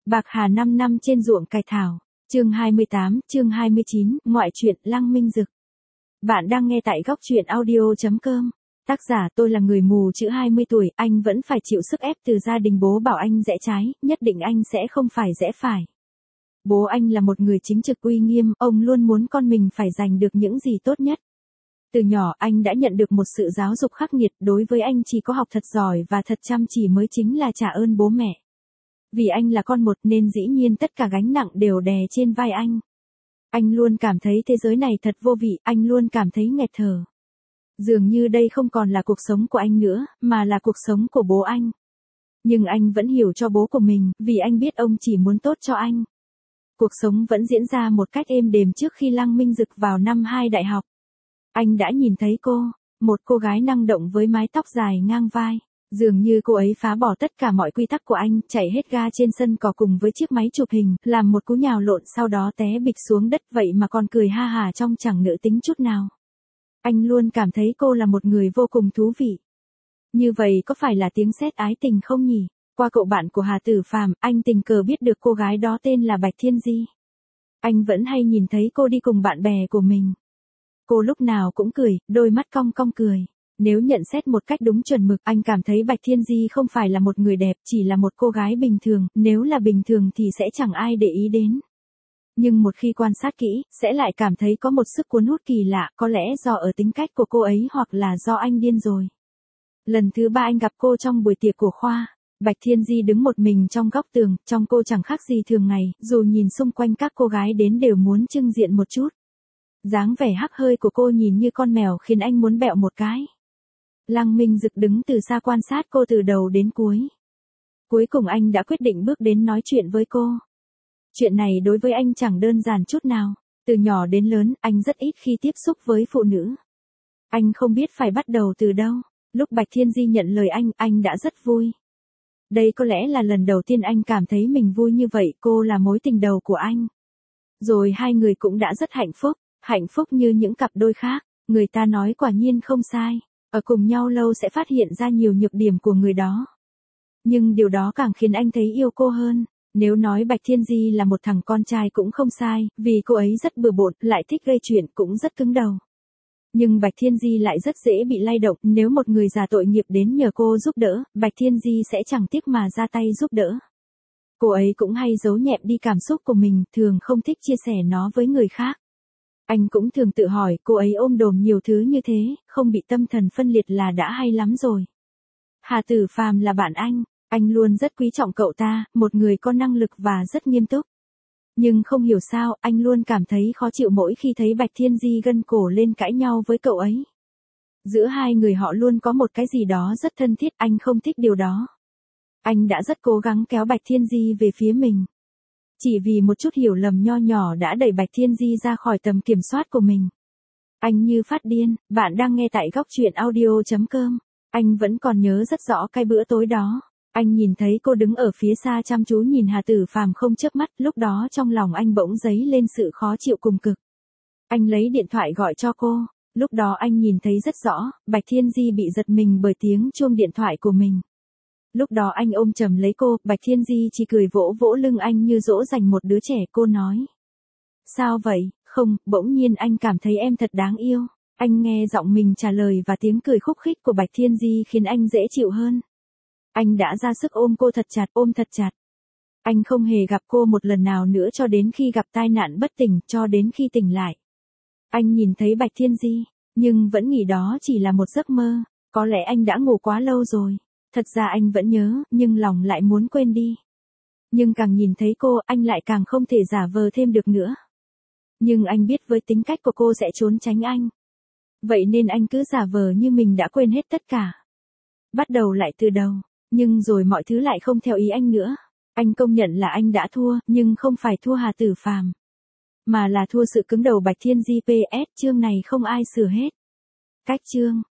Bạc hà 5 năm trên ruộng cải thảo. Chương 28, chương 29, ngoại truyện Lăng Minh Dực. Bạn đang nghe tại góc truyện audio.com. Tác giả tôi là người mù chữ 20 tuổi, anh vẫn phải chịu sức ép từ gia đình bố bảo anh rẽ trái, nhất định anh sẽ không phải rẽ phải. Bố anh là một người chính trực uy nghiêm, ông luôn muốn con mình phải giành được những gì tốt nhất. Từ nhỏ anh đã nhận được một sự giáo dục khắc nghiệt, đối với anh chỉ có học thật giỏi và thật chăm chỉ mới chính là trả ơn bố mẹ. Vì anh là con một nên dĩ nhiên tất cả gánh nặng đều đè trên vai anh. Anh luôn cảm thấy thế giới này thật vô vị, anh luôn cảm thấy nghẹt thở. Dường như đây không còn là cuộc sống của anh nữa, mà là cuộc sống của bố anh. Nhưng anh vẫn hiểu cho bố của mình, vì anh biết ông chỉ muốn tốt cho anh. Cuộc sống vẫn diễn ra một cách êm đềm trước khi Lăng Minh Dực vào năm 2 đại học. Anh đã nhìn thấy cô, một cô gái năng động với mái tóc dài ngang vai. Dường như cô ấy phá bỏ tất cả mọi quy tắc của anh, chạy hết ga trên sân cỏ cùng với chiếc máy chụp hình, làm một cú nhào lộn sau đó té bịch xuống đất vậy mà còn cười ha hả trong chẳng nữ tính chút nào. Anh luôn cảm thấy cô là một người vô cùng thú vị. Như vậy có phải là tiếng sét ái tình không nhỉ? Qua cậu bạn của Hà Tử Phàm, anh tình cờ biết được cô gái đó tên là Bạch Thiên Di. Anh vẫn hay nhìn thấy cô đi cùng bạn bè của mình. Cô lúc nào cũng cười, đôi mắt cong cong cười. Nếu nhận xét một cách đúng chuẩn mực, anh cảm thấy Bạch Thiên Di không phải là một người đẹp, chỉ là một cô gái bình thường, nếu là bình thường thì sẽ chẳng ai để ý đến. Nhưng một khi quan sát kỹ, sẽ lại cảm thấy có một sức cuốn hút kỳ lạ, có lẽ do ở tính cách của cô ấy hoặc là do anh điên rồi. Lần thứ 3 anh gặp cô trong buổi tiệc của khoa. Bạch Thiên Di đứng một mình trong góc tường, trong cô chẳng khác gì thường ngày, dù nhìn xung quanh các cô gái đến đều muốn trưng diện một chút. Dáng vẻ hắc hơi của cô nhìn như con mèo khiến anh muốn bẹo một cái. Lăng Minh Dực đứng từ xa quan sát cô từ đầu đến cuối. Cuối cùng anh đã quyết định bước đến nói chuyện với cô. Chuyện này đối với anh chẳng đơn giản chút nào. Từ nhỏ đến lớn, anh rất ít khi tiếp xúc với phụ nữ. Anh không biết phải bắt đầu từ đâu. Lúc Bạch Thiên Di nhận lời anh đã rất vui. Đây có lẽ là lần đầu tiên anh cảm thấy mình vui như vậy, cô là mối tình đầu của anh. Rồi hai người cũng đã rất hạnh phúc như những cặp đôi khác. Người ta nói quả nhiên không sai. Ở cùng nhau lâu sẽ phát hiện ra nhiều nhược điểm của người đó. Nhưng điều đó càng khiến anh thấy yêu cô hơn. Nếu nói Bạch Thiên Di là một thằng con trai cũng không sai, vì cô ấy rất bừa bộn, lại thích gây chuyện, cũng rất cứng đầu. Nhưng Bạch Thiên Di lại rất dễ bị lay động, nếu một người già tội nghiệp đến nhờ cô giúp đỡ, Bạch Thiên Di sẽ chẳng tiếc mà ra tay giúp đỡ. Cô ấy cũng hay giấu nhẹm đi cảm xúc của mình, thường không thích chia sẻ nó với người khác. Anh cũng thường tự hỏi, cô ấy ôm đồm nhiều thứ như thế, không bị tâm thần phân liệt là đã hay lắm rồi. Hà Tử Phàm là bạn anh luôn rất quý trọng cậu ta, một người có năng lực và rất nghiêm túc. Nhưng không hiểu sao, anh luôn cảm thấy khó chịu mỗi khi thấy Bạch Thiên Di gân cổ lên cãi nhau với cậu ấy. Giữa hai người họ luôn có một cái gì đó rất thân thiết, anh không thích điều đó. Anh đã rất cố gắng kéo Bạch Thiên Di về phía mình. Chỉ vì một chút hiểu lầm nho nhỏ đã đẩy Bạch Thiên Di ra khỏi tầm kiểm soát của mình. Anh như phát điên, bạn đang nghe tại góc truyện audio.com. Anh vẫn còn nhớ rất rõ cái bữa tối đó. Anh nhìn thấy cô đứng ở phía xa chăm chú nhìn Hà Tử Phàm không chớp mắt, lúc đó trong lòng anh bỗng dấy lên sự khó chịu cùng cực. Anh lấy điện thoại gọi cho cô. Lúc đó anh nhìn thấy rất rõ, Bạch Thiên Di bị giật mình bởi tiếng chuông điện thoại của mình. Lúc đó anh ôm chầm lấy cô, Bạch Thiên Di chỉ cười vỗ vỗ lưng anh như dỗ dành một đứa trẻ, cô nói. Sao vậy, không, bỗng nhiên anh cảm thấy em thật đáng yêu. Anh nghe giọng mình trả lời và tiếng cười khúc khích của Bạch Thiên Di khiến anh dễ chịu hơn. Anh đã ra sức ôm cô thật chặt. Anh không hề gặp cô một lần nào nữa cho đến khi gặp tai nạn bất tỉnh, cho đến khi tỉnh lại. Anh nhìn thấy Bạch Thiên Di, nhưng vẫn nghĩ đó chỉ là một giấc mơ, có lẽ anh đã ngủ quá lâu rồi. Thật ra anh vẫn nhớ, nhưng lòng lại muốn quên đi. Nhưng càng nhìn thấy cô, anh lại càng không thể giả vờ thêm được nữa. Nhưng anh biết với tính cách của cô sẽ trốn tránh anh. Vậy nên anh cứ giả vờ như mình đã quên hết tất cả. Bắt đầu lại từ đầu, nhưng rồi mọi thứ lại không theo ý anh nữa. Anh công nhận là anh đã thua, nhưng không phải thua Hà Tử Phàm, mà là thua sự cứng đầu Bạch Thiên Di. PS chương này không ai sửa hết. Cách chương